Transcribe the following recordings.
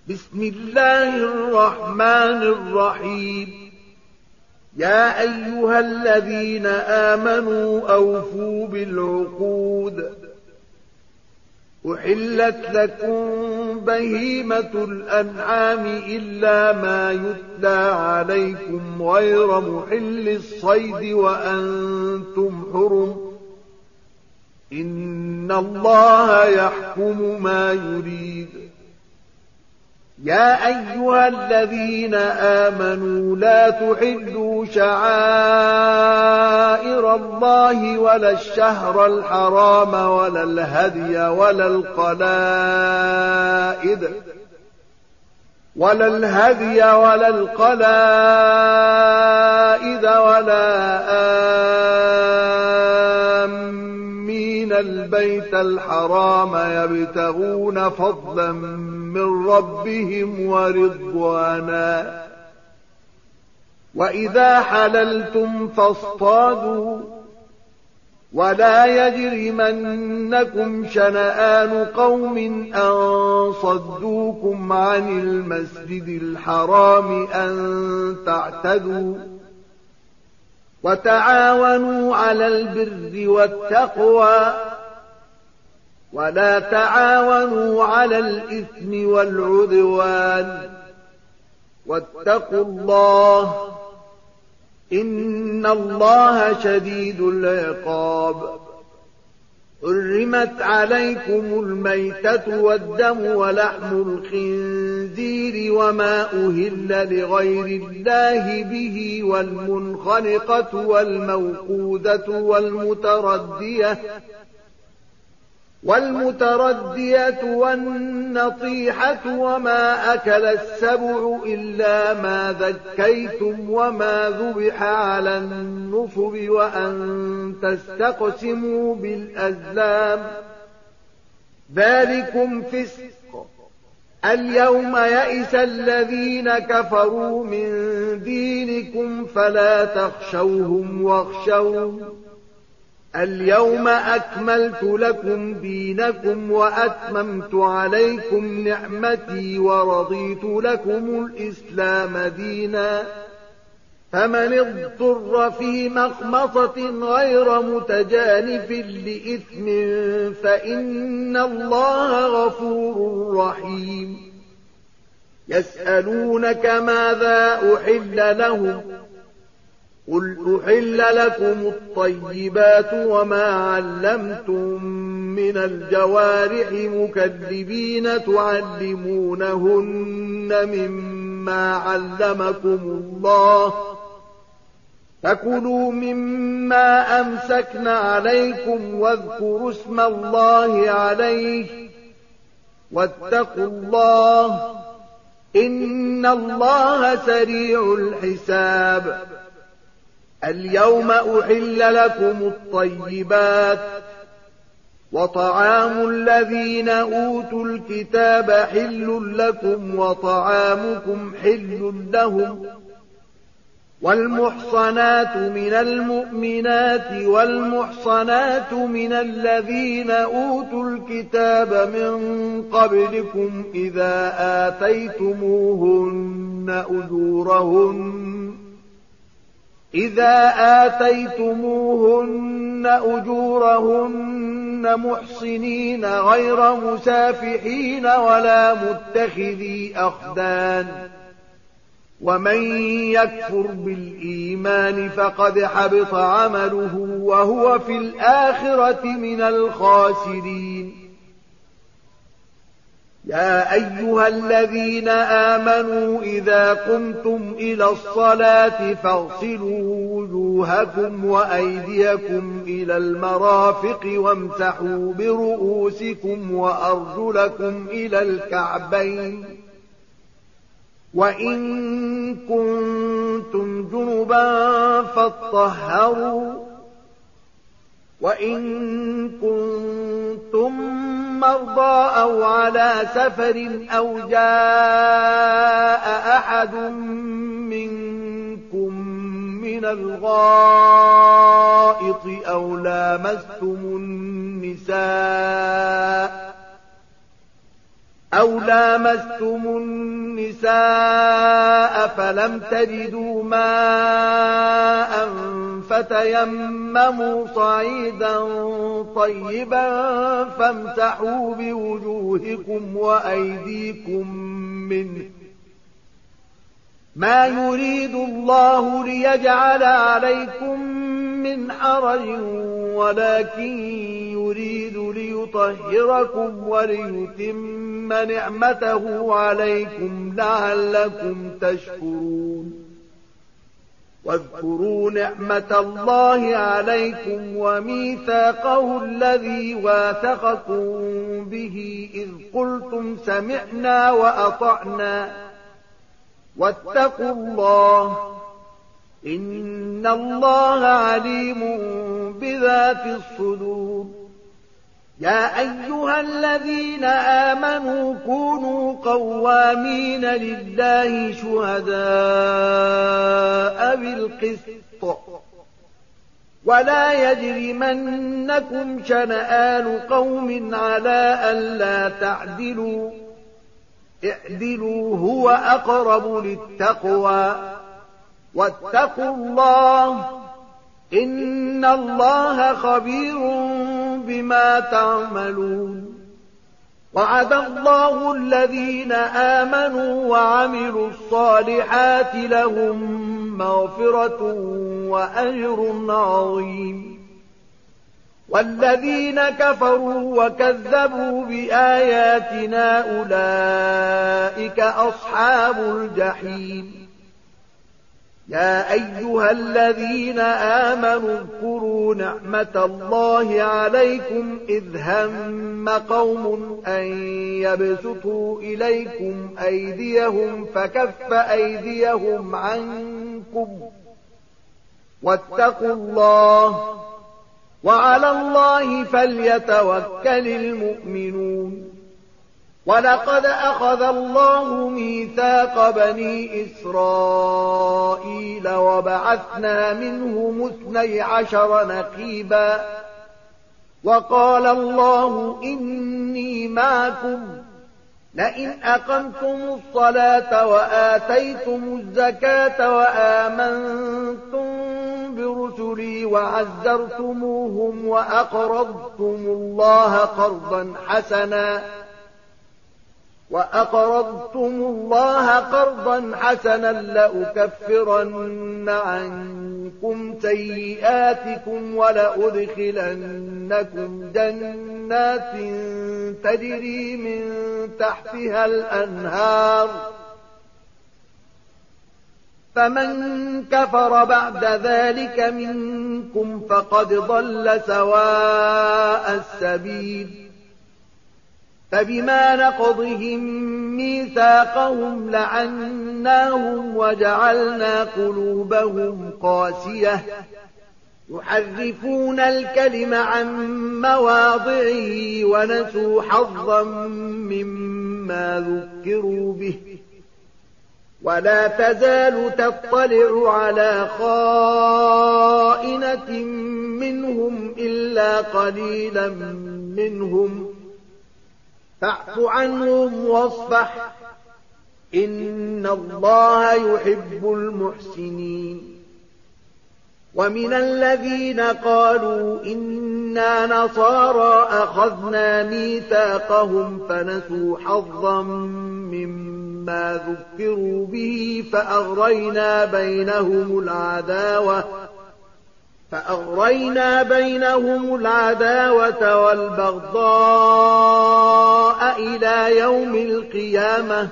بسم الله الرحمن الرحيم. يا أيها الذين آمنوا أوفوا بالعقود. أحلت لكم بهيمة الأنعام إلا ما يتلى عليكم غير محل الصيد وأنتم حرم. إن الله يحكم ما يريد. يا أيها الذين آمنوا لا تحلوا شعائر الله ولا الشهر الحرام ولا الهدي ولا القلائد ولا آمين البيت الحرام يبتغون فضلا من ربهم ورضوانا. وإذا حللتم فاصطادوا ولا يجرمنكم شنآن قوم أن صدوكم عن المسجد الحرام أن تعتدوا. وتعاونوا على البر والتقوى ولا تعاونوا على الإثم والعدوان. واتقوا الله إن الله شديد العقاب. حرمت عليكم الميتة والدم ولحم الخنزير وما أهل لغير الله به والمنخنقة والموقوذة والمتردية والنطيحة وما أكل السبع إلا ما ذكيتم وما ذبح على النصب وأن تستقسموا بالأزلام ذلكم فسق. اليوم يئس الذين كفروا من دينكم فلا تخشوهم واخشون. اليوم أكملت لكم دينكم وأتممت عليكم نعمتي ورضيت لكم الإسلام دينا. فمن اضطر في مخمصة غير متجانف لإثم فإن الله غفور رحيم. يسألونك ماذا أحل لهم قل أحل لكم الطيبات وما علمتم من الجوارح مكذبين تعلمونهن مما علمكم الله فكلوا مما أمسكن عليكم واذكروا اسم الله عليه واتقوا الله إن الله سريع الحساب. اليوم أحل لكم الطيبات وطعام الذين أوتوا الكتاب حل لكم وطعامكم حل لهم. والمحصنات من المؤمنات والمحصنات من الذين أوتوا الكتاب من قبلكم إذا آتيتموهن أجورهن محصنين غير مسافحين ولا متخذي أخدان. ومن يكفر بالإيمان فقد حبط عمله وهو في الآخرة من الخاسرين. يا أيها الذين آمنوا إذا قمتم إلى الصلاة فاغسلوا وجوهكم وأيديكم إلى المرافق وامسحوا برؤوسكم وأرجلكم إلى الكعبين. وإن كنتم جنبا فاطهروا وإن كنتم مرضى أو على سفر أو جاء أحد منكم من الغائط أو لامستم النساء أَوْ لَامَسْتُمُ النِّسَاءَ فَلَمْ تَجِدُوا مَاءً فَتَيَمَّمُوا صَعِيدًا طَيِّبًا فَامْسَحُوا بِوُجُوهِكُمْ وَأَيْدِيكُم مِّنْهُ ۚ مَا يُرِيدُ اللَّهُ لِيَجْعَلَ عَلَيْكُم مِّنْ حَرَجٍ وَلَٰكِن يُرِيدُ لِيُطَهِّرَكُمْ وَلِيُتِمَّ نِعْمَتَهُ عَلَيْكُمْ لَعَلَّكُمْ تَشْكُرُونَ وَاذْكُرُوا نِعْمَةَ اللَّهِ عَلَيْكُمْ وَمِيثَاقَهُ الَّذِي وَاثَقَكُم بِهِ إِذْ قُلْتُمْ سَمِعْنَا وَأَطَعْنَا وَاتَّقُوا اللَّهَ إِنَّ اللَّهَ عَلِيمٌ بِذَاتِ الصُّدُورِ يَا أَيُّهَا الَّذِينَ آمَنُوا كُونُوا قَوَّامِينَ لِلَّهِ شُهَدَاءَ بِالْقِسْطِ وَلَا يَجْرِمَنَّكُمْ شَنَآنُ قَوْمٍ عَلَىٰ أَلَّا تَعْدِلُوا اعْدِلُوا هُوَ أَقْرَبُ لِلتَّقْوَىٰ وَاتَّقُوا اللَّهَ إِنَّ اللَّهَ خَبِيرٌ بِمَا تَعْمَلُونَ وَعَدَ اللَّهُ الَّذِينَ آمَنُوا وَعَمِلُوا الصَّالِحَاتِ لَهُم مَّغْفِرَةٌ وَأَجْرٌ عَظِيمٌ وَالَّذِينَ كَفَرُوا وَكَذَّبُوا بِآيَاتِنَا أُولَٰئِكَ أَصْحَابُ الْجَحِيمِ يَا أَيُّهَا الَّذِينَ آمَنُوا اذْكُرُوا نِعْمَةَ اللَّهِ عَلَيْكُمْ إِذْ هَمَّ قَوْمٌ أَن يَبْسُطُوا إِلَيْكُمْ أَيْدِيَهُمْ فَكَفَّ أَيْدِيَهُمْ عَنكُمْ وَاتَّقُوا اللَّهَ وَعَلَى اللَّهِ فَلْيَتَوَكَّلِ الْمُؤْمِنُونَ وَلَقَدْ أَخَذَ اللَّهُ مِيثَاقَ بَنِي إِسْرَائِيلَ وَبَعَثْنَا مِنْهُمُ 12 نَقِيبًا وَقَالَ اللَّهُ إِنِّي مَعَكُمْ لَئِنْ أَقَمْتُمُ الصَّلَاةَ وَآتَيْتُمُ الزَّكَاةَ وَآمَنتُم برسلي وعزرتموهم وأقرضتم الله قرضا حسنا لأكفرن عنكم سيئاتكم ولأدخلنكم جنات تجري من تحتها الأنهار فمن كفر بعد ذلك منكم فقد ضل سواء السبيل فبما نقضهم ميثاقهم لعناهم وجعلنا قلوبهم قاسية يحرفون الكلم عن مواضعه ونسوا حظا مما ذكروا به ولا تزال تطلع على خائنة منهم إلا قليلا منهم فاعف عنهم واصفح إن الله يحب المحسنين ومن الذين قالوا إنا نصارى أخذنا ميثاقهم فنسوا حظا مما ذكروا به فأغرينا بينهم العداوة والبغضاء إلى يوم القيامة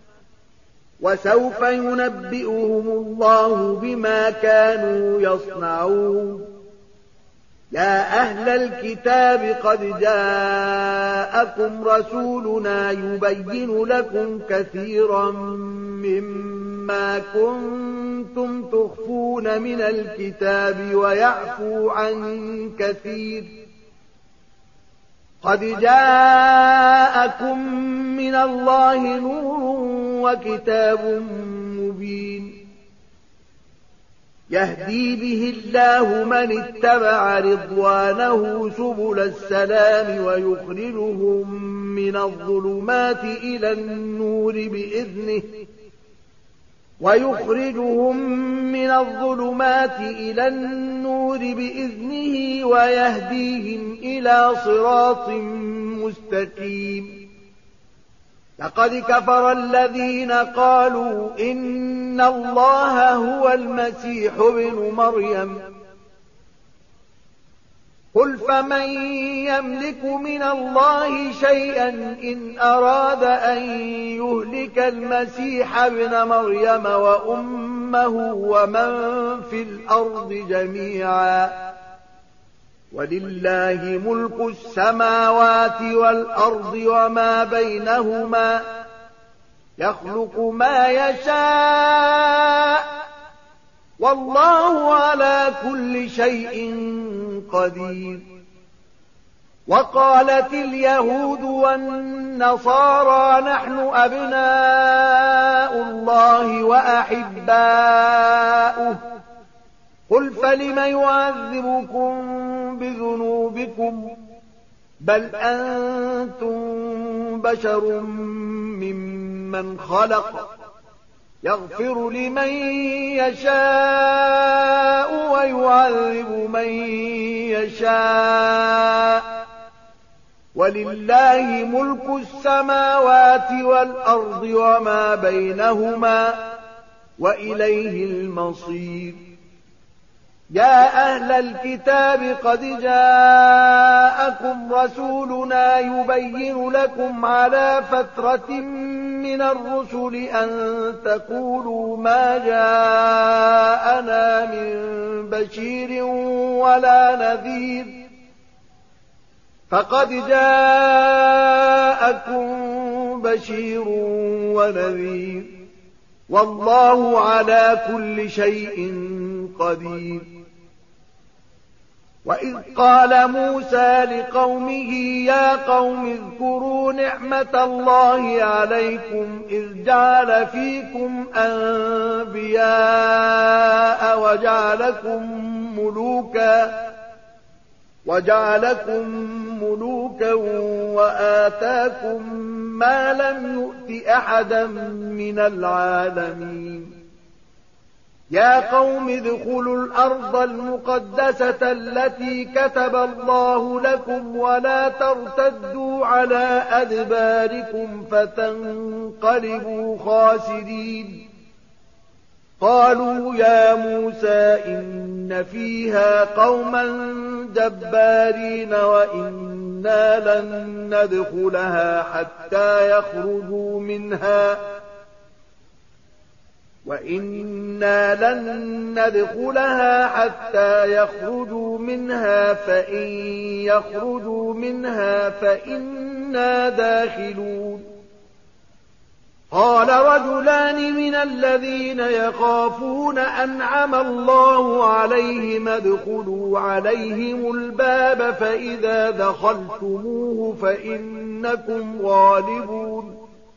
وسوف ينبئهم الله بما كانوا يصنعون يا أهل الكتاب قد جاءكم رسولنا يبين لكم كثيرا مما كنتم تخفون من الكتاب ويعفو عن كثير قد جاءكم من الله نور وكتاب مبين يهدي به الله من اتبع رضوانه سبل السلام ويخرجهم من الظلمات إلى النور بإذنه ويخرجهم من الظلمات إلى النور بإذنه ويهديهم إلى صراط مستقيم. لقد كفر الذين قالوا إن الله هو المسيح ابن مريم قل فمن يملك من الله شيئا إن أراد أن يهلك المسيح ابن مريم وأمه ومن في الأرض جميعا ولله ملك السماوات والأرض وما بينهما يخلق ما يشاء والله على كل شيء قدير. وقالت اليهود والنصارى نحن أبناء الله وأحباؤه قل فلم يعذبكم بذنوبكم بل أنتم بشر ممن خلق يغفر لمن يشاء ويعذب من يشاء ولله ملك السماوات والأرض وما بينهما وإليه المصير. يا أهل الكتاب قد جاءكم رسولنا يبين لكم على فترة من الرسل أن تقولوا ما جاءنا من بشير ولا نذير فقد جاءكم بشير ونذير والله على كل شيء قدير. وإذ قال موسى لقومه يا قوم اذكروا نعمة الله عليكم إذ جعل فيكم أنبياء وجعلكم ملوكا وآتاكم ما لم يؤت أحدا من العالمين. يا قوم ادخلوا الأرض المقدسة التي كتب الله لكم ولا ترتدوا على أدباركم فتنقلبوا خاسرين. قالوا يا موسى إن فيها قوما جبارين وإنا لن ندخلها حتى يخرجوا منها فإن يخرجوا منها فإنا داخلون. قال رجلان من الذين يخافون أنعم الله عليهم ادخلوا عليهم الباب فإذا دخلتموه فإنكم غالبون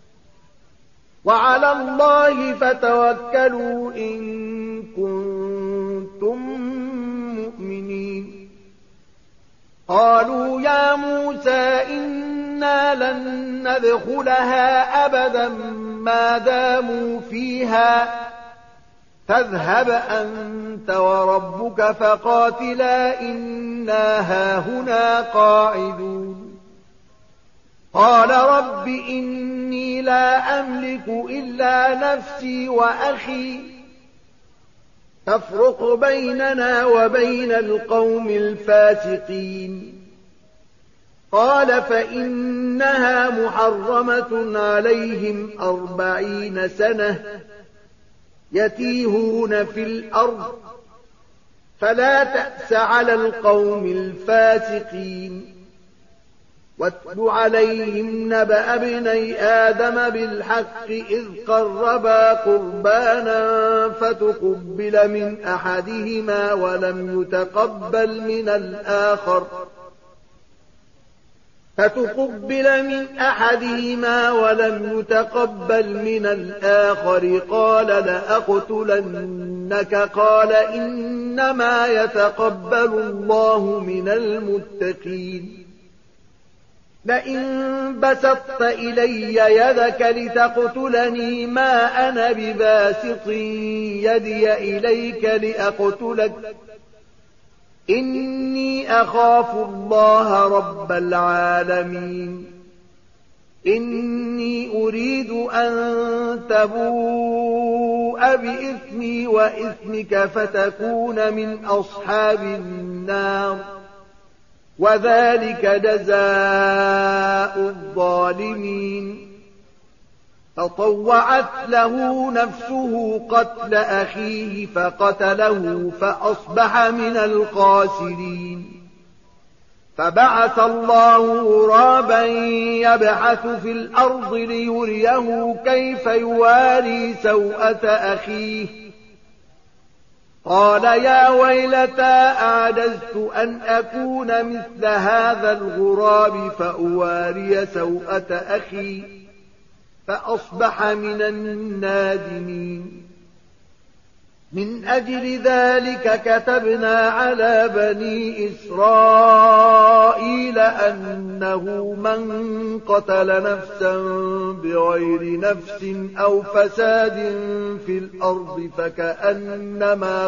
وعلى الله فتوكلوا إن كنتم مؤمنين. قالوا يا موسى إنا لن ندخلها أبدا ما داموا فيها فاذهب أنت وربك فقاتلا إنا هاهنا قاعدون. قال رب إني لا أملك إلا نفسي وأخي فافرق بيننا وبين القوم الفاسقين. قال فإنها محرمة عليهم 40 سنة يتيهون في الأرض فلا تأس على القوم الفاسقين. واتل عليهم نبأ ابني آدم بالحق إذ قربا قربانا فتقبل من أحدهما ولم يتقبل من الآخر قال لأقتلنك قال إنما يتقبل الله من المتقين. لئن بسطت إلي يدك لتقتلني ما أنا بباسط يدي إليك لأقتلك إني أخاف الله رب العالمين إني أريد أن تبوء بإثمي وإثمك فتكون من أصحاب النار وذلك جزاء الظالمين فطوعت له نفسه قتل أخيه فقتله فأصبح من الخاسرين فبعث الله غرابا يبحث في الأرض ليريه كيف يواري سوءة أخيه قال يا ويلتى أعجزت أن أكون مثل هذا الغراب فأواري سوءة أخي فأصبح من النادمين من أجل ذلك كتبنا على بني إسرائيل أنه من قتل نفسا بغير نفس أو فساد في الأرض فكأنما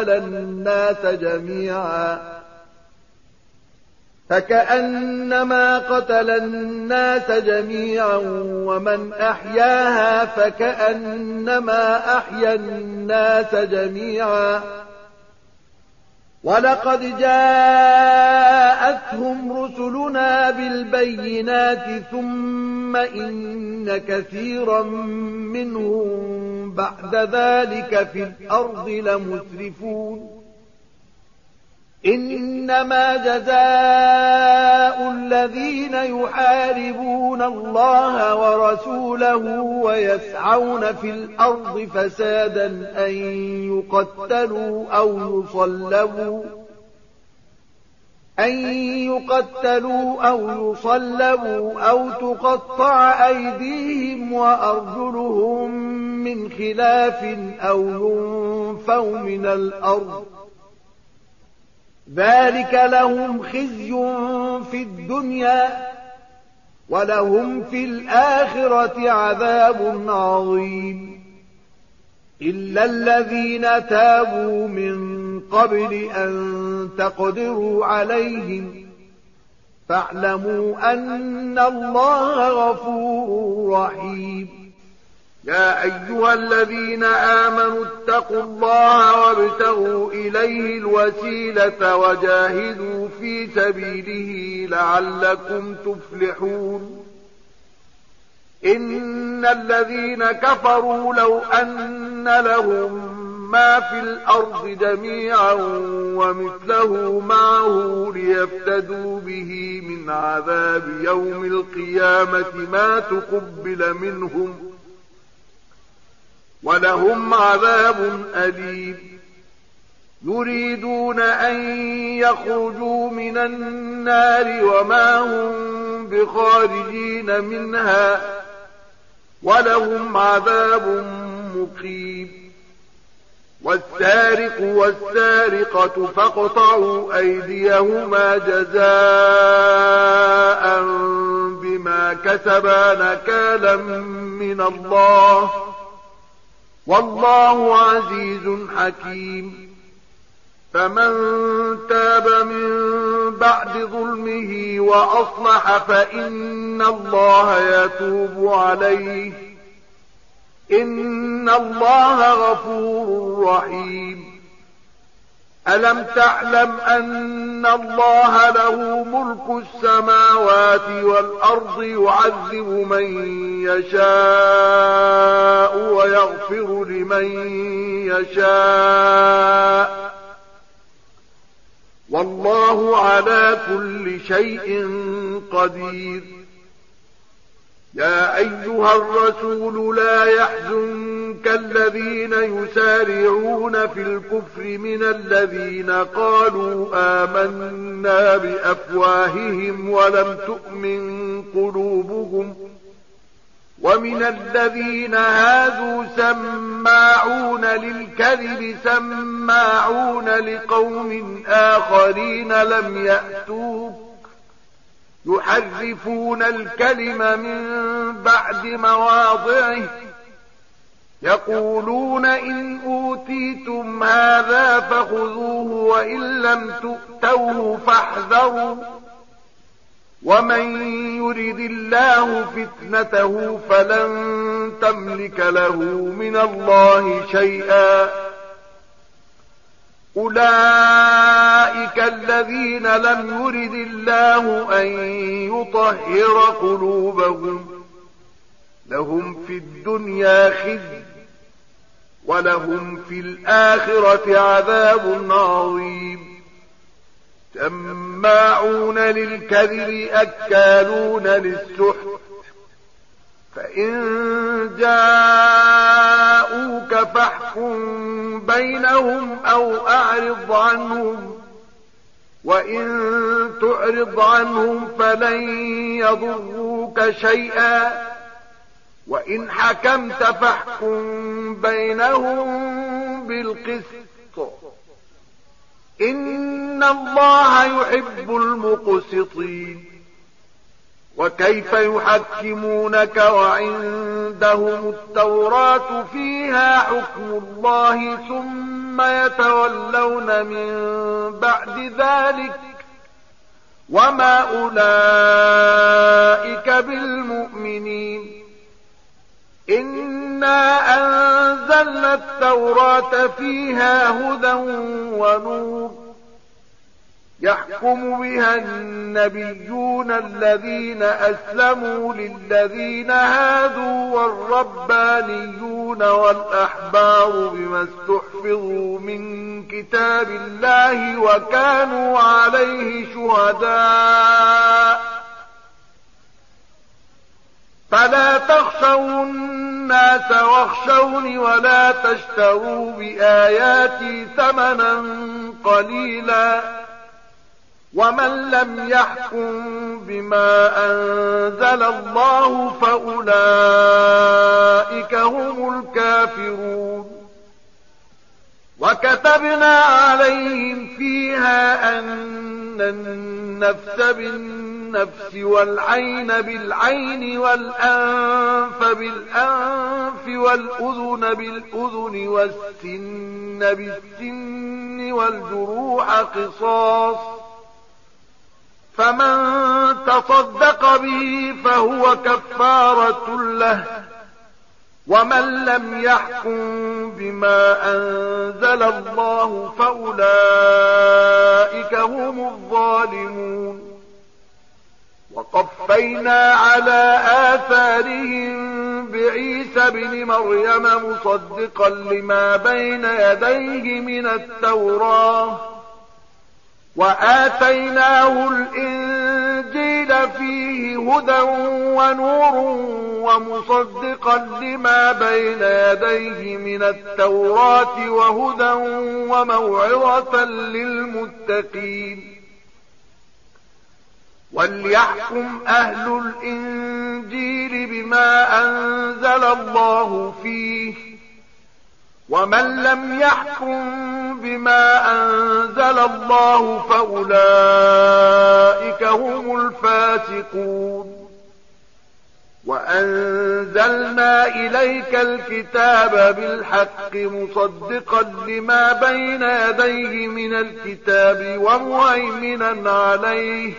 قتل الناس جميعا ومن أحياها فكأنما أحيا الناس جميعا ولقد جاءتهم رسلنا بالبينات ثم إن كثيرا منهم بعد ذلك في الأرض لمسرفون إنما جزاء الذين يحاربون الله ورسوله ويسعون في الأرض فسادا أن يقتلوا أو يصلبوا أو تقطع أيديهم وأرجلهم من خلاف أو ينفوا من الأرض ذلك لهم خزي في الدنيا ولهم في الآخرة عذاب عظيم إلا الذين تابوا من قبل أن تقدروا عليهم فاعلموا أن الله غفور رحيم يا أيها الذين آمنوا اتقوا الله وابتغوا إليه الوسيلة وجاهدوا في سبيله لعلكم تفلحون إن الذين كفروا لو أن لهم ما في الأرض جميعا ومثله معه ليفتدوا به من عذاب يوم القيامة ما تقبل منهم ولهم عذاب أليم يريدون أن يخرجوا من النار وما هم بخارجين منها ولهم عذاب مقيم والسارق والسارقة فاقطعوا أيديهما جزاء بما كسبا نكالا من الله والله عزيز حكيم فمن تاب من بعد ظلمه وأصلح فإن الله يتوب عليه إن الله غفور رحيم ألم تعلم أن الله له ملك السماوات والأرض يعذب من يشاء ويغفر لمن يشاء والله على كل شيء قدير يا أيها الرسول لا يحزنك الذين يسارعون في الكفر من الذين قالوا آمنا بأفواههم ولم تؤمن قلوبهم ومن الذين هادوا سماعون للكذب سماعون لقوم آخرين لم يأتوك يحرفون الكلم من بعد مواضعه يقولون إن أوتيتم هذا فخذوه وإن لم تؤتوه فاحذروا ومن يرد الله فتنته فلن تملك له من الله شيئا أولئك الذين لم يرد الله أن يطهر قلوبهم لهم في الدنيا خزي ولهم في الآخرة عذاب عظيم سماعون للكذب أكالون للسحت فإن جاءوك فاحكم بينهم أو أعرض عنهم وإن تعرض عنهم فلن يضروك شيئا وإن حكمت فاحكم بينهم بالقسط إن الله يحب المقسطين وكيف يحكمونك وعندهم التوراة فيها حكم الله ثم يتولون من بعد ذلك وما أولئك بالمؤمنين إنا أنزلنا التوراة فيها هدى ونور يحكم بها النبيون الذين أسلموا للذين هادوا والربانيون والأحبار بما استحفظوا من كتاب الله وكانوا عليه شهداء فلا تخشوا الناس واخشوني ولا تشتروا بآياتي ثمنا قليلا ومن لم يحكم بما أنزل الله فأولئك هم الكافرون وكتبنا عليهم فيها أن النفس بالنفس والعين بالعين والأنف بالأنف والأذن بالأذن والسن بالسن والجروح قصاص فمن تصدق به فهو كفارة له ومن لم يحكم بما أنزل الله فأولئك هم الظالمون وقفينا على آثارهم بعيسى بن مريم مصدقا لما بين يديه من التوراة وآتيناه الإنجيل فيه هدى ونور ومصدقا لما بين يديه من التوراة وهدى وموعظة للمتقين وليحكم أهل الإنجيل بما أنزل الله فيه ومن لم يحكم بما أنزل الله فأولئك هم الفاسقون وأنزلنا إليك الكتاب بالحق مصدقا لما بين يديه من الكتاب ومهيمنا عليه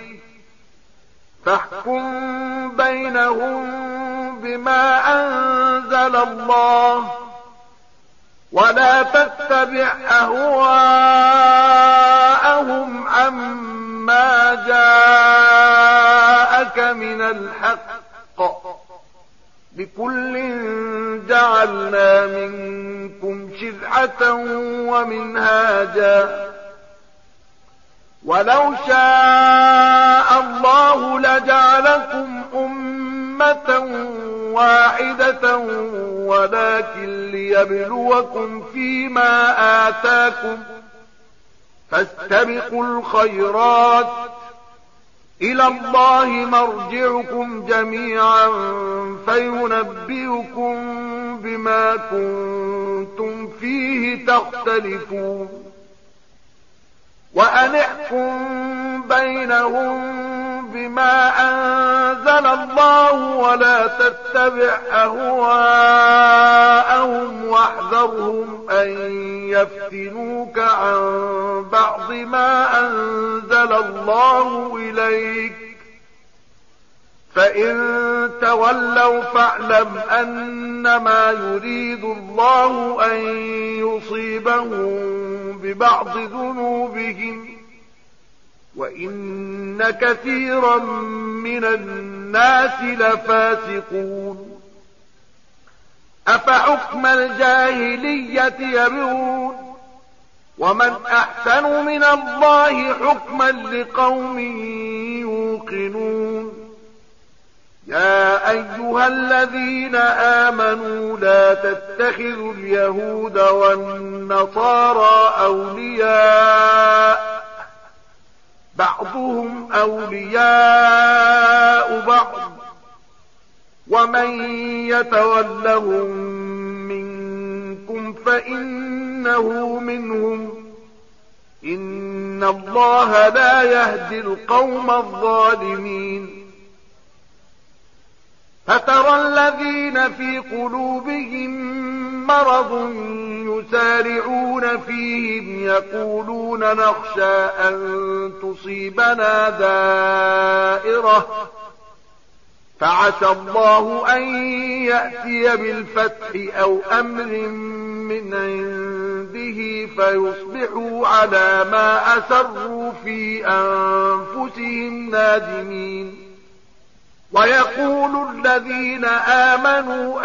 فاحكم بينهم بما أنزل الله ولا تتبع أهواءهم عما جاءك من الحق لكل جعلنا منكم شرعة ومنهاجا ولو شاء الله لجعلكم أمة واحدة ولكن ليبلوكم فيما آتاكم فاستبقوا الخيرات إلى الله مرجعكم جميعا فينبئكم بما كنتم فيه تختلفون وأن احكم بينهم بما أنزل الله ولا تتبع أهواءهم واحذرهم أن يفتنوك عن بعض ما أنزل الله إليك فإن تولوا فاعلم أنما يريد الله أن يصيبهم ببعض ذنوبهم وإن كثيرا من الناس لفاسقون أفحكم الجاهلية يبغون ومن أحسن من الله حكما لقوم يوقنون يا أيها الذين آمنوا لا تتخذوا اليهود والنصارى أولياء بعضهم أولياء بعض ومن يتولهم منكم فإنه منهم إن الله لا يهدي القوم الظالمين فترى الذين في قلوبهم مرض يسارعون فيهم يقولون نخشى أن تصيبنا دائرة فعسى الله أن يأتي بالفتح أو أمر من عنده فيصبحوا على ما أسروا في أنفسهم نادمين ويقول الذين آمنوا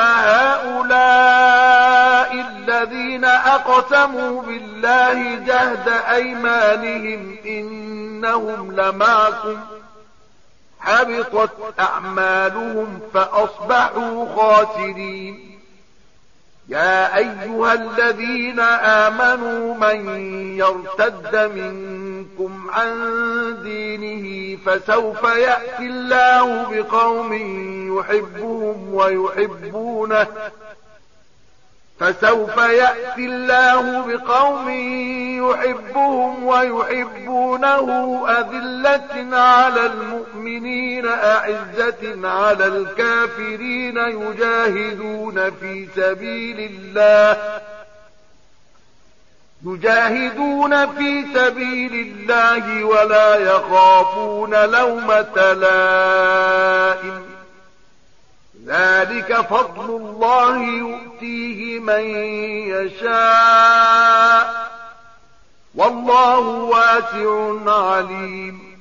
أهؤلاء الذين أقسموا بالله جهد أيمانهم إنهم لمعكم حبطت أعمالهم فأصبحوا خاسرين يا أيها الذين آمنوا من يرتد منكم عن دينه فسوف يأتي الله بقوم يحبهم ويحبونه أذلة على المؤمنين أعزة على الكافرين يجاهدون في سبيل الله ولا يخافون لومة لائم ذلك فضل الله يؤتيه من يشاء والله واسع عليم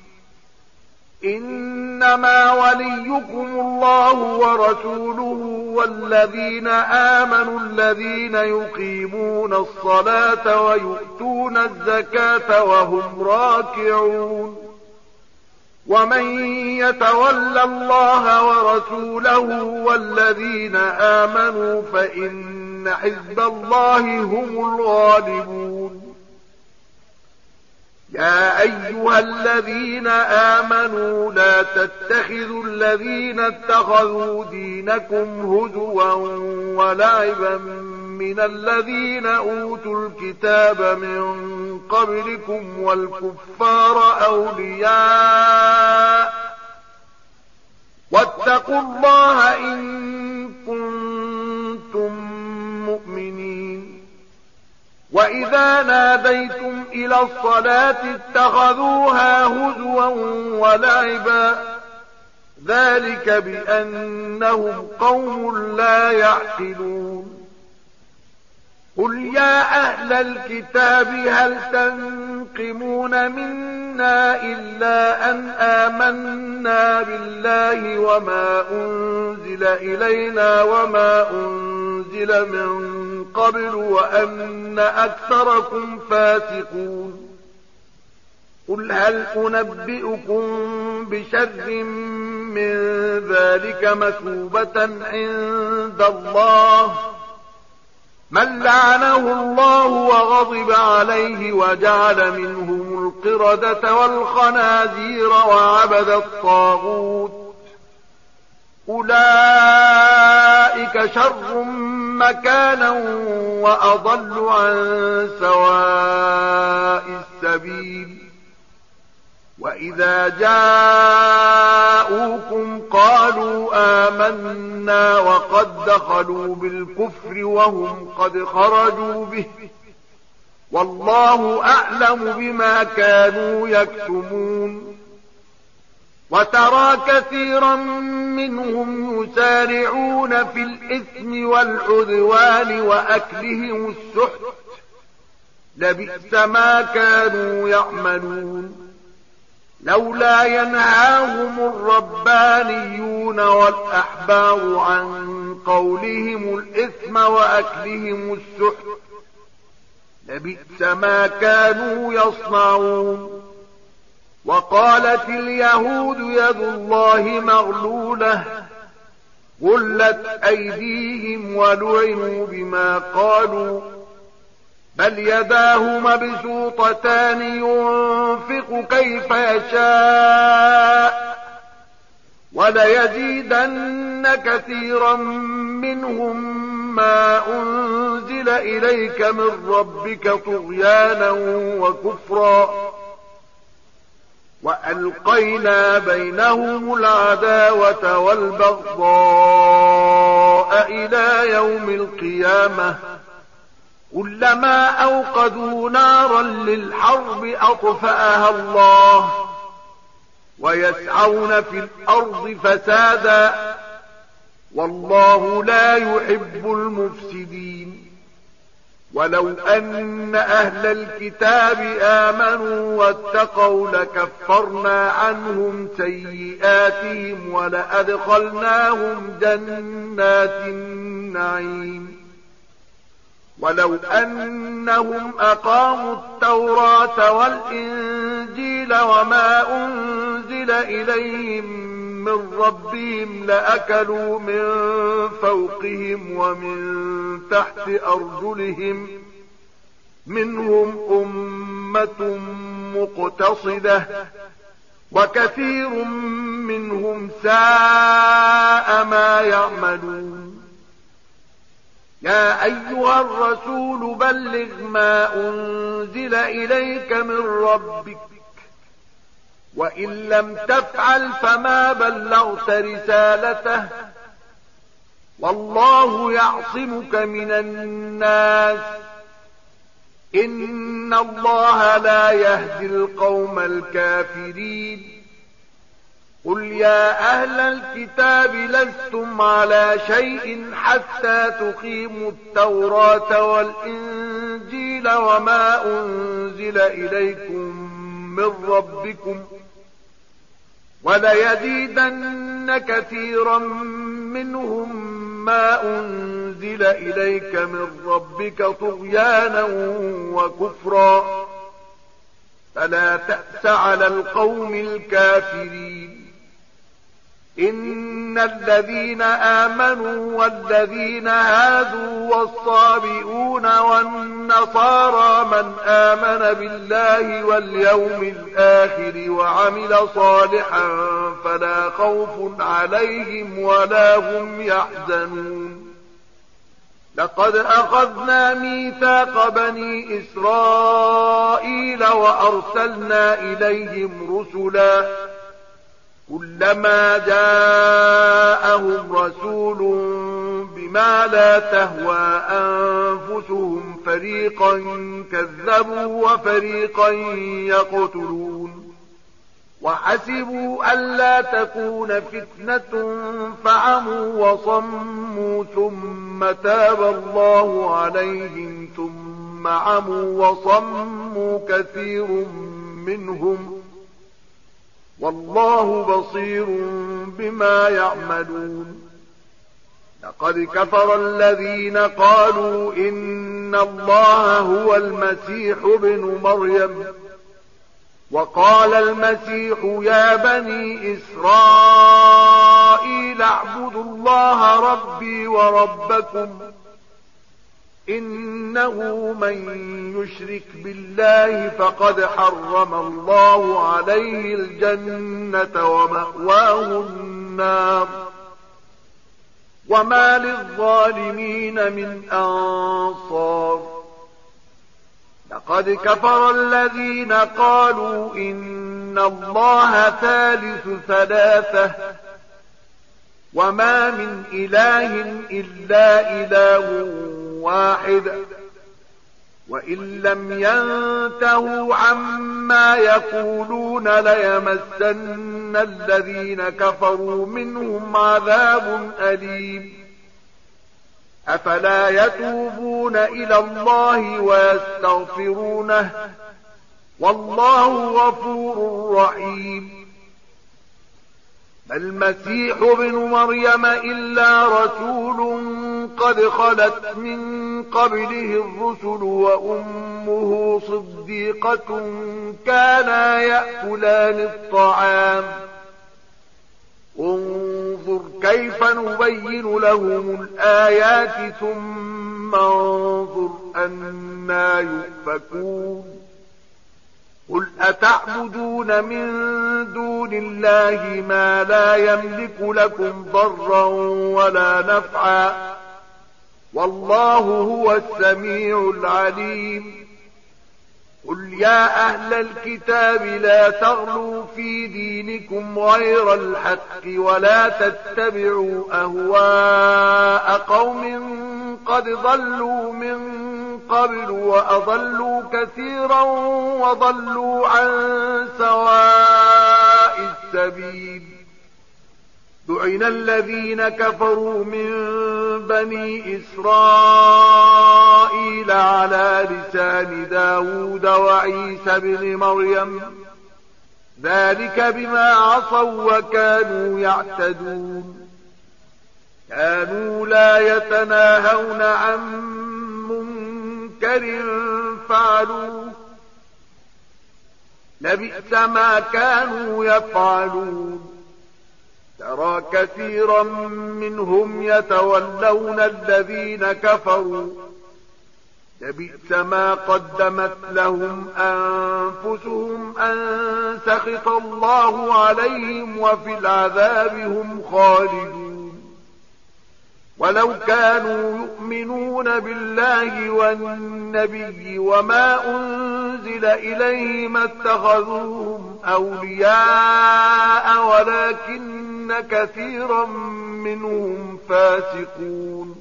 إنما وليكم الله ورسوله والذين آمنوا الذين يقيمون الصلاة ويؤتون الزكاة وهم راكعون ومن يتول الله ورسوله والذين آمنوا فإن حزب الله هم الغالبون يا أيها الذين آمنوا لا تتخذوا الذين اتخذوا دينكم هزوا ولعبا من الذين أوتوا الكتاب من قبلكم والكفار أولياء واتقوا الله إن كنتم مؤمنين وإذا ناديتم إلى الصلاة اتخذوها هزوا ولعبا ذلك بأنهم قوم لا يعقلون قل يا أهل الكتاب هل تنقمون منا إلا أن آمنا بالله وما أنزل إلينا وما أنزل من قبل وأن أكثركم فاسقون قل هل أنبئكم بشر من ذلك مثوبة عند الله من لعنه الله وغضب عليه وجعل منهم القردة والخنازير وعبد الطاغوت أولئك شر مكانا وأضل عن سواء السبيل وإذا جاءوكم قالوا آمنا وقد دخلوا بالكفر وهم قد خرجوا به والله أعلم بما كانوا يكتمون وترى كثيرا منهم يسارعون في الإثم والعدوان وأكلهم السحت لبئس ما كانوا يعملون لولا ينهاهم الربانيون والأحبار عن قولهم الإثم وأكلهم السحت لبئس ما كانوا يصنعون وقالت اليهود يد الله مغلولة غلت أيديهم ولعنوا بما قالوا بل يداه مبسوطتان ينفق كيف يشاء وليزيدن كثيرا منهم ما أنزل إليك من ربك طغيانا وكفرا وألقينا بينهم العداوة والبغضاء إلى يوم القيامة كلما أوقدوا نارا للحرب أطفأها الله ويسعون في الأرض فسادا والله لا يحب المفسدين ولو أن أهل الكتاب آمنوا واتقوا لكفرنا عنهم سيئاتهم ولأدخلناهم جنات النعيم ولو أنهم أقاموا التوراة والإنجيل وما أنزل إليهم من ربهم لأكلوا من فوقهم ومن تحت أرجلهم منهم أمة مقتصدة وكثير منهم ساء ما يعملون يا أيها الرسول بلغ ما أنزل إليك من ربك وإن لم تفعل فما بلغت رسالته والله يعصمك من الناس إن الله لا يهدي القوم الكافرين قل يا أهل الكتاب لستم على شيء حتى تقيموا التوراة والإنجيل وما أنزل إليكم من ربكم وليزيدن كثيرا منهم ما أنزل إليك من ربك طغيانا وكفرا فلا تأس على القوم الكافرين إن الذين آمنوا والذين هادوا والصابئون والنصارى من آمن بالله واليوم الآخر وعمل صالحا فلا خوف عليهم ولا هم يحزنون لقد أخذنا ميثاق بني إسرائيل وأرسلنا إليهم رسلا كلما جاءهم رسول بما لا تهوى أنفسهم فريقا كذبوا وفريقا يقتلون وحسبوا ألا تكون فتنة فعموا وصموا ثم تاب الله عليهم ثم عموا وصموا كثير منهم والله بصير بما يعملون لقد كفر الذين قالوا إن الله هو المسيح ابن مريم وقال المسيح يا بني إسرائيل اعبدوا الله ربي وربكم إنه من يشرك بالله فقد حرم الله عليه الجنة ومأواه النار وما للظالمين من أنصار لقد كفر الذين قالوا إن إن الله ثالث ثلاثة وما من إله إلا إله واحد وإن لم ينتهوا عما يقولون ليمسن الذين كفروا منهم عذاب أليم أفلا يتوبون إلى الله ويستغفرونه والله غفور رحيم ما المسيح ابن مريم إلا رسول قد خلت من قبله الرسل وأمه صديقة كانا يأكلان الطعام انظر كيف نبين لهم الآيات ثم انظر أنى يؤفكون قل أتعبدون من دون الله ما لا يملك لكم ضرا ولا نفعا والله هو السميع العليم قل يا أهل الكتاب لا تغلوا في دينكم غير الحق ولا تتبعوا أهواء قوم قد ضلوا من قبل وأضلوا كثيرا وضلوا عن سواء السبيل لعن الذين كفروا من بني إسرائيل على لسان داود وعيسى بن مريم ذلك بما عصوا وكانوا يعتدون كانوا لا يتناهون عن منكر فعلوه لبئس ما كانوا يفعلون ترى كثيرا منهم يتولون الذين كفروا لبئس ما قدمت لهم أنفسهم أن سخط الله عليهم وفي العذاب هم خالدون ولو كانوا يؤمنون بالله والنبي وما أنزل إليه ما اتخذوهم أولياء ولكن كثيرا منهم فاسقون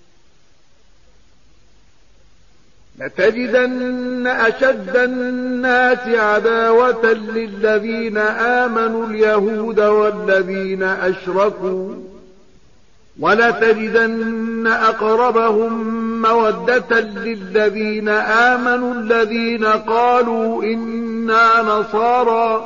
لتجدن أشد الناس عداوة للذين آمنوا اليهود والذين أشركوا ولتجدن أقربهم مودة للذين آمنوا الذين قالوا إنا نصارى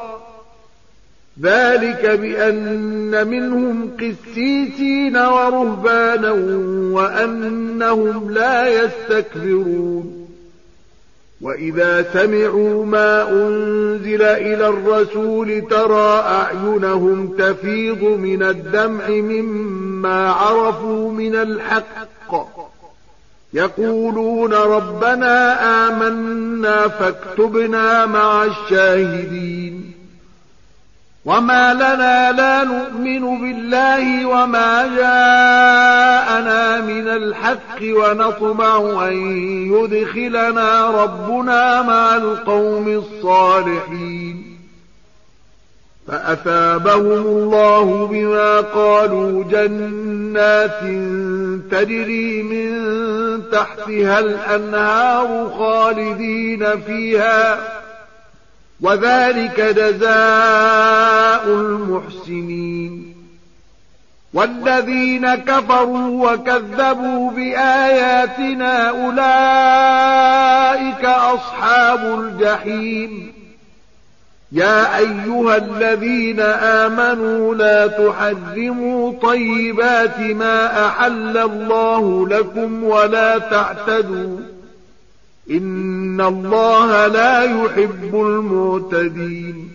ذلك بأن منهم قسيسين ورهبانا وأنهم لا يستكبرون وإذا سمعوا ما أنزل إلى الرسول ترى أعينهم تفيض من الدمع مما عرفوا من الحق يقولون ربنا آمنا فاكتبنا مع الشاهدين وما لنا لا نؤمن بالله وما جاءنا من الحق ونطمع أن يدخلنا ربنا مع القوم الصالحين فأثابهم الله بما قالوا جنات تجري من تحتها الأنهار خالدين فيها وذلك جزاء المحسنين والذين كفروا وكذبوا بآياتنا أولئك أصحاب الجحيم يا أيها الذين آمنوا لا تحرموا طيبات ما أحل الله لكم ولا تعتدوا إن الله لا يحب المعتدين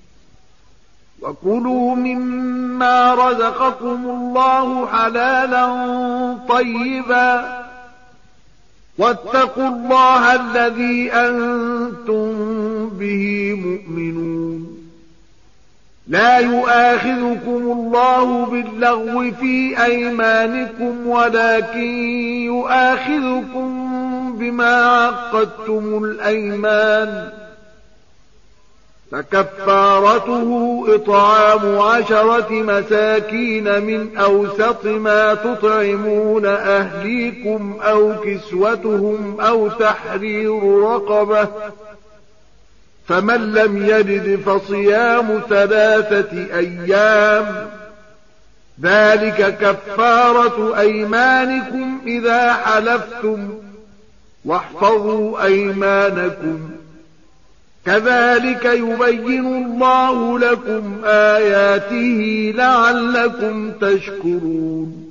وكلوا مما رزقكم الله حلالا طيبا واتقوا الله الذي أنتم به مؤمنون لا يؤاخذكم الله باللغو في أيمانكم ولكن يؤاخذكم بما عقدتم الأيمان فكفارته إطعام 10 مساكين من أوسط ما تطعمون أهليكم أو كسوتهم أو تحرير رقبة، فمن لم يجد فصيام 3 أيام، ذلك كفارة أيمانكم إذا حلفتم، واحفظوا أيمانكم، كذلك يبين الله لكم آياته لعلكم تشكرون.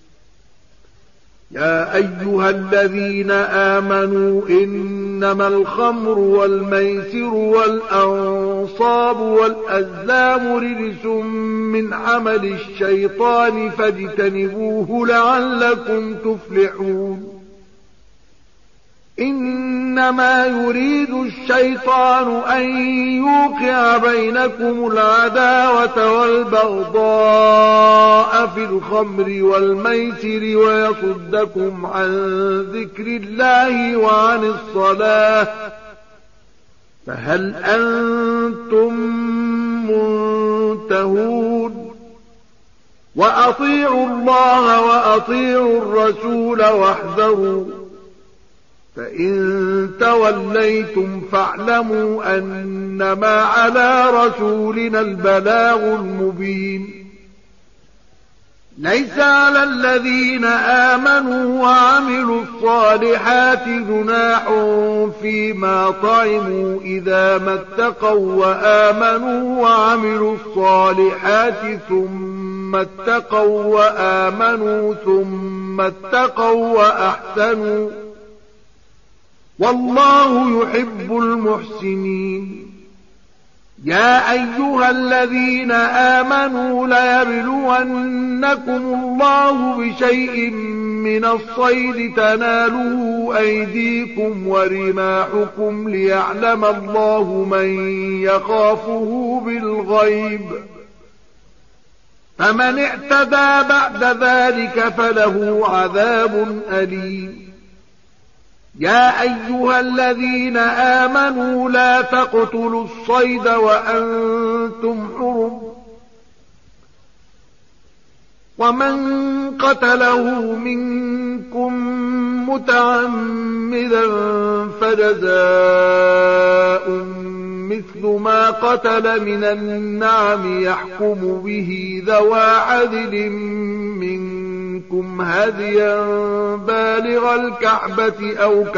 يا أيها الذين آمنوا إنما الخمر والميسر والأنصاب والأزلام رجس من عمل الشيطان فاجتنبوه لعلكم تفلحون. إنما يريد الشيطان أن يوقع بينكم العداوة والبغضاء في الخمر والميسر ويصدكم عن ذكر الله وعن الصلاة، فهل أنتم منتهون؟ وأطيعوا الله وأطيعوا الرسول واحذروا، فإن توليتم فاعلموا أنما على رسولنا البلاغ المبين. ليس على الذين آمنوا وعملوا الصالحات جناح فيما طعموا إذا ما اتقوا وآمنوا وعملوا الصالحات ثم اتقوا وآمنوا ثم اتقوا وأحسنوا، والله يحب المحسنين. يا أيها الذين آمنوا ليبلونكم الله بشيء من الصيد تناله أيديكم ورماحكم ليعلم الله من يخافه بالغيب، فمن اعتدى بعد ذلك فله عذاب أليم. يا أيها الذين آمنوا لا تقتلوا الصيد وأنتم حرم، ومن قتله منكم متعمدا فجزاء مثل ما قتل من النعم يحكم به ذوى عدل منكم هديا بالغ الكعبة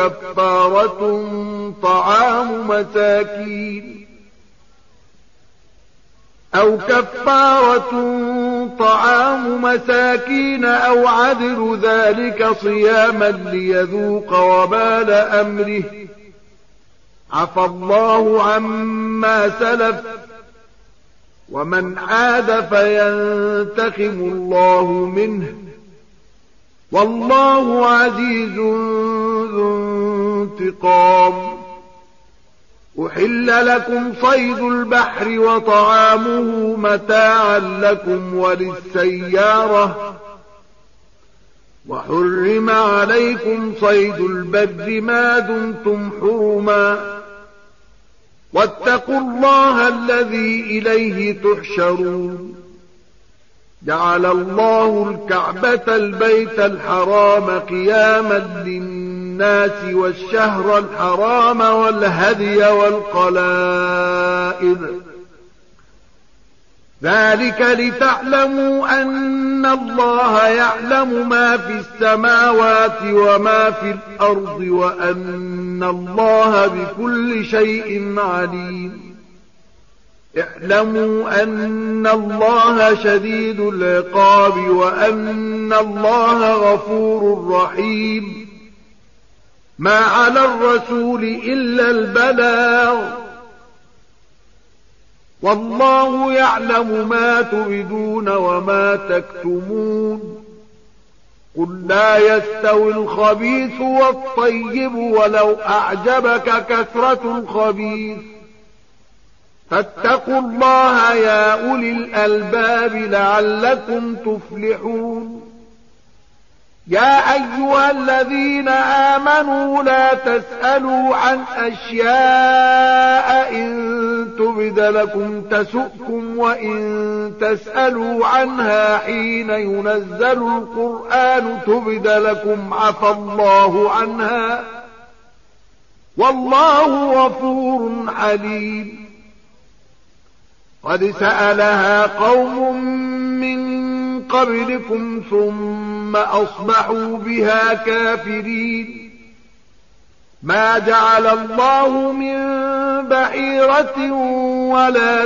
أو كفارة طعام مساكين أو عدل ذلك صياما ليذوق وبال أمره، عفى الله عما سلف، ومن عاد فينتقم الله منه، والله عزيز ذو انتقام. أحل لكم صيد البحر وطعامه متاعا لكم وللسيارة، وحرم عليكم صيد البر ما دمتم حرما، واتقوا الله الذي إليه تحشرون. جعل الله الكعبة البيت الحرام قياما للناس والشهر الحرام والهدي والقلائد، ذلك لتعلموا أن الله يعلم ما في السماوات وما في الأرض وأن الله بكل شيء عليم. اعلموا أن الله شديد العقاب وأن الله غفور رحيم. ما على الرسول إلا البلاغ، والله يعلم ما تبدون وما تكتمون. قل لا يستوي الخبيث والطيب ولو أعجبك كثرة الخبيث، فاتقوا الله يا أولي الألباب لعلكم تفلحون. يا أيها الذين آمنوا لا تسألوا عن أشياء إن تبد لكم تسؤكم وإن تسألوا عنها حين ينزل القرآن تبد لكم عفى الله عنها والله غفور حليم. قد سألها قوم من قبلكم ثم أصبحوا بها كافرين. ما جعل الله من بحيرة ولا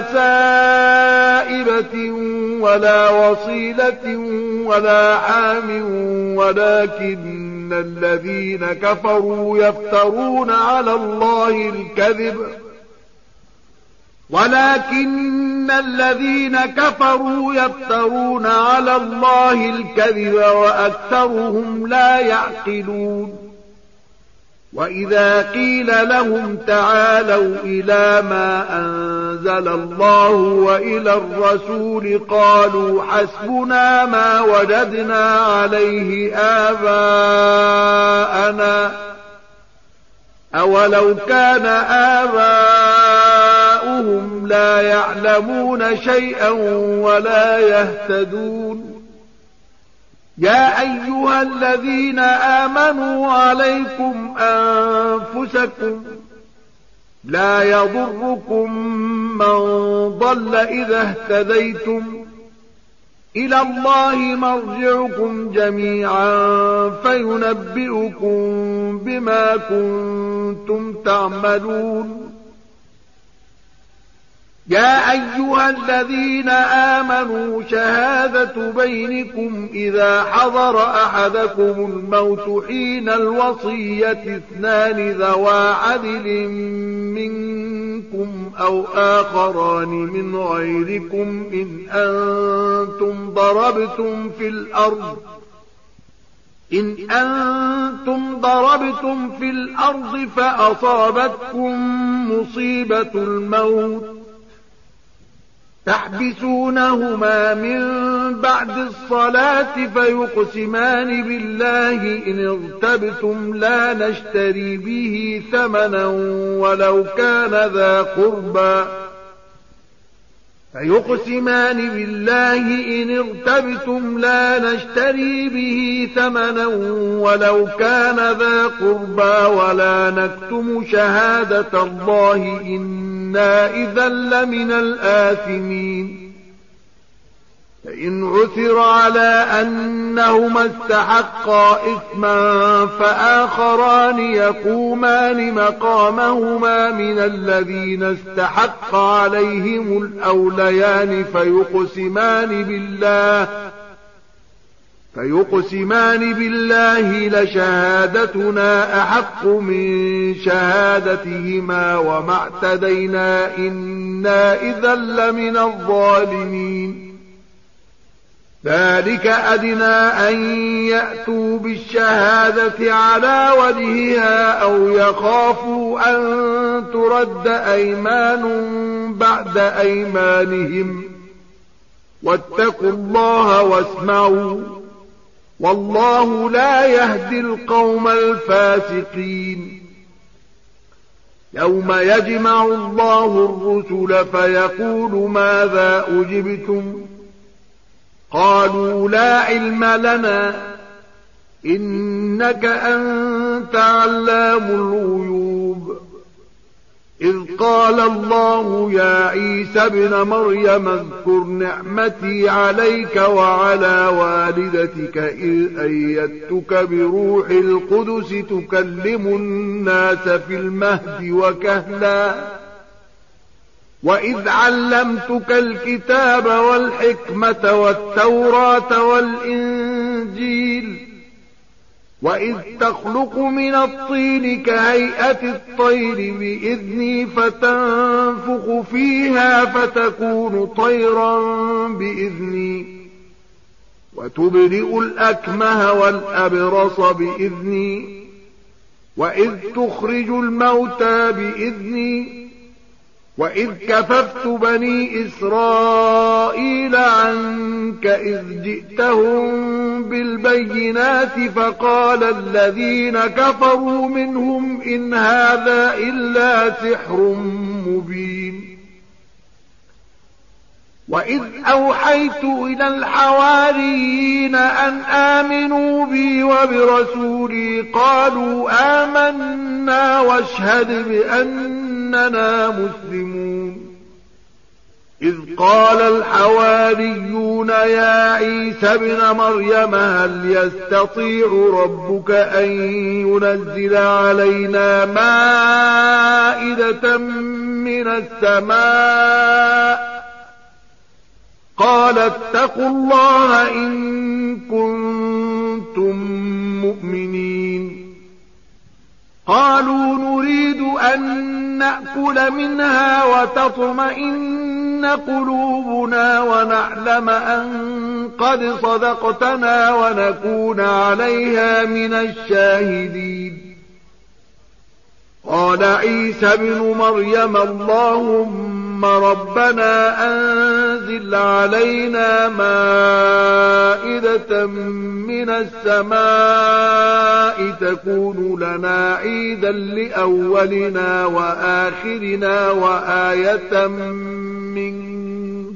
سائبة ولا وصيلة ولا حام ولكن الذين كفروا يفترون على الله الكذب وأكثرهم لا يعقلون. وإذا قيل لهم تعالوا إلى ما أنزل الله وإلى الرسول قالوا حسبنا ما وجدنا عليه آباءنا أولو كان آباؤهم لا يعلمون شيئا ولا يهتدون. يا أيها الذين آمنوا عليكم أنفسكم لا يضركم من ضل إذا اهتديتم إلى الله مرجعكم جميعا فينبئكم بما كنتم تعملون. يا أيها الذين آمنوا شهادة بينكم إذا حضر أحدكم الموت حين الوصية اثنان ذوا عدل منكم أو آخران من غيركم إن أنتم ضربتم في الأرض فأصابتكم مصيبة الموت تحبسونهما من بعد الصلاة فيقسمان بالله إن ارتبتم لا نشتري به ثمنا ولو كان ذا قربى ولا نكتم شهادة الله إنا إذا لمن الآثمين. فإن عثر على أنهما استحقا إثما فآخران يقومان مقامهما من الذين استحق عليهم الأوليان فيقسمان بالله لشهادتنا أحق من شهادتهما وما اعتدينا إنا إذا لمن الظالمين. ذلك أدنى أن يأتوا بالشهادة على وجهها أو يخافوا أن ترد أيمان بعد أيمانهم واتقوا الله واسمعوا والله لا يهدي القوم الفاسقين. يوم يجمع الله الرسل فيقول ماذا أجبتم قالوا لا علم لنا إنك أنت علام الغيوب. إذ قال الله يا عيسى ابن مريم اذكر نعمتي عليك وعلى والدتك إذ أيدتك بروح القدس تكلم الناس في المهد وكهلا وإذ علمتك الكتاب والحكمة والتوراة والإنجيل وإذ تخلق من الطين كهيئة الطير بإذني فتنفخ فيها فتكون طيرا بإذني وتبرئ الأكمه والأبرص بإذني وإذ تخرج الموتى بإذني وإذ كففت بني إسرائيل عنك إذ جئتهم بالبينات فقال الذين كفروا منهم إن هذا إلا سحر مبين. وإذ أوحيت إلى الحواريين أن آمنوا بي وبرسولي قالوا آمنا واشهد بأننا مسلمون إذ قال الحواريون يا عيسى ابن مريم هل يستطيع ربك أن ينزل علينا مائدة من السماء قال اتقوا الله إن كنتم مؤمنين قالوا نريد أن نأكل منها وتطمئن قلوبنا ونعلم أن قد صدقتنا ونكون عليها من الشاهدين قال عيسى ابن مريم اللهم ربنا أنزل علينا مائدة من السماء تكون لنا عيدا لأولنا وآخرنا وآية منك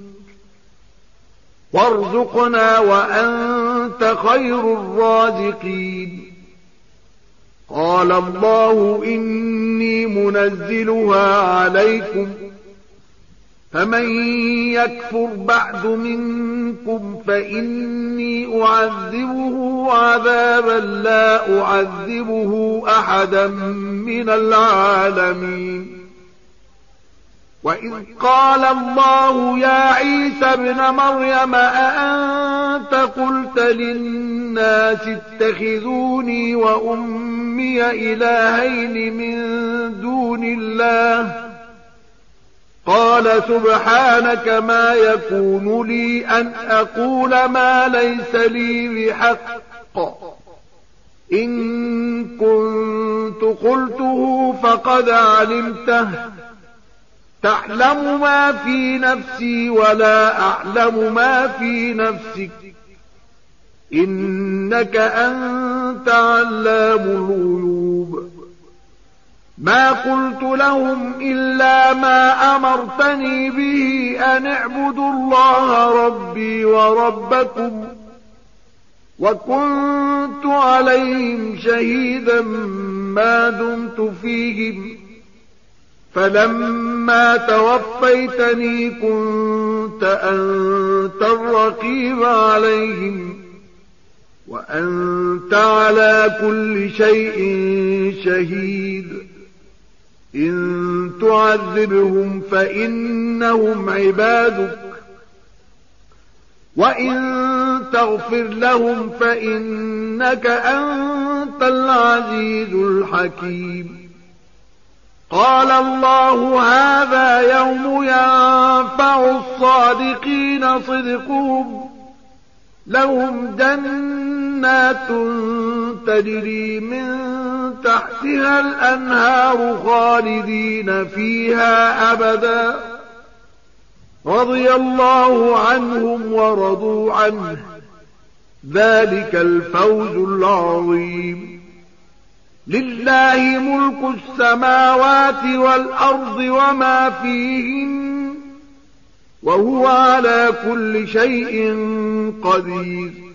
وارزقنا وأنت خير الرازقين قال الله إني منزلها عليكم فمن يكفر بعد منكم فإني أعذبه عذابا لا أعذبه أحدا من العالمين وإذ قال الله يا عيسى ابن مريم أأنت قلت للناس اتخذوني وأمي إلهين من دون الله قال سبحانك ما يكون لي أن أقول ما ليس لي بحق إن كنت قلته فقد علمته تعلم ما في نفسي ولا أعلم ما في نفسك إنك أنت علام الغيوب ما قلت لهم إلا ما أمرتني به أن اعبدوا الله ربي وربكم وكنت عليهم شهيدا ما دمت فيهم فلما توفيتني كنت أنت الرقيب عليهم وأنت على كل شيء شهيد إن تعذبهم فإنهم عبادك وإن تغفر لهم فإنك أنت العزيز الحكيم قال الله هذا يوم ينفع الصادقين صدقهم لهم جنات تجري من تحتها الأنهار خالدين فيها أبدا رضي الله عنهم ورضوا عنه ذلك الفوز العظيم لله ملك السماوات والأرض وما فيهن وهو على كل شيء قدير